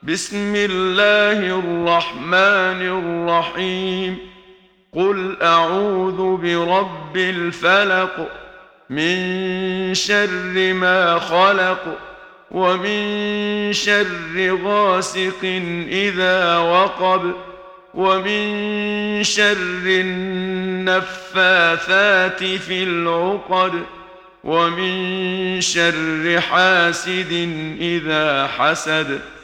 بسم الله الرحمن الرحيم. قل أعوذ برب الفلق، من شر ما خلق، ومن شر غاسق إذا وقب، ومن شر النفاثات في العقد، ومن شر حاسد إذا حسد.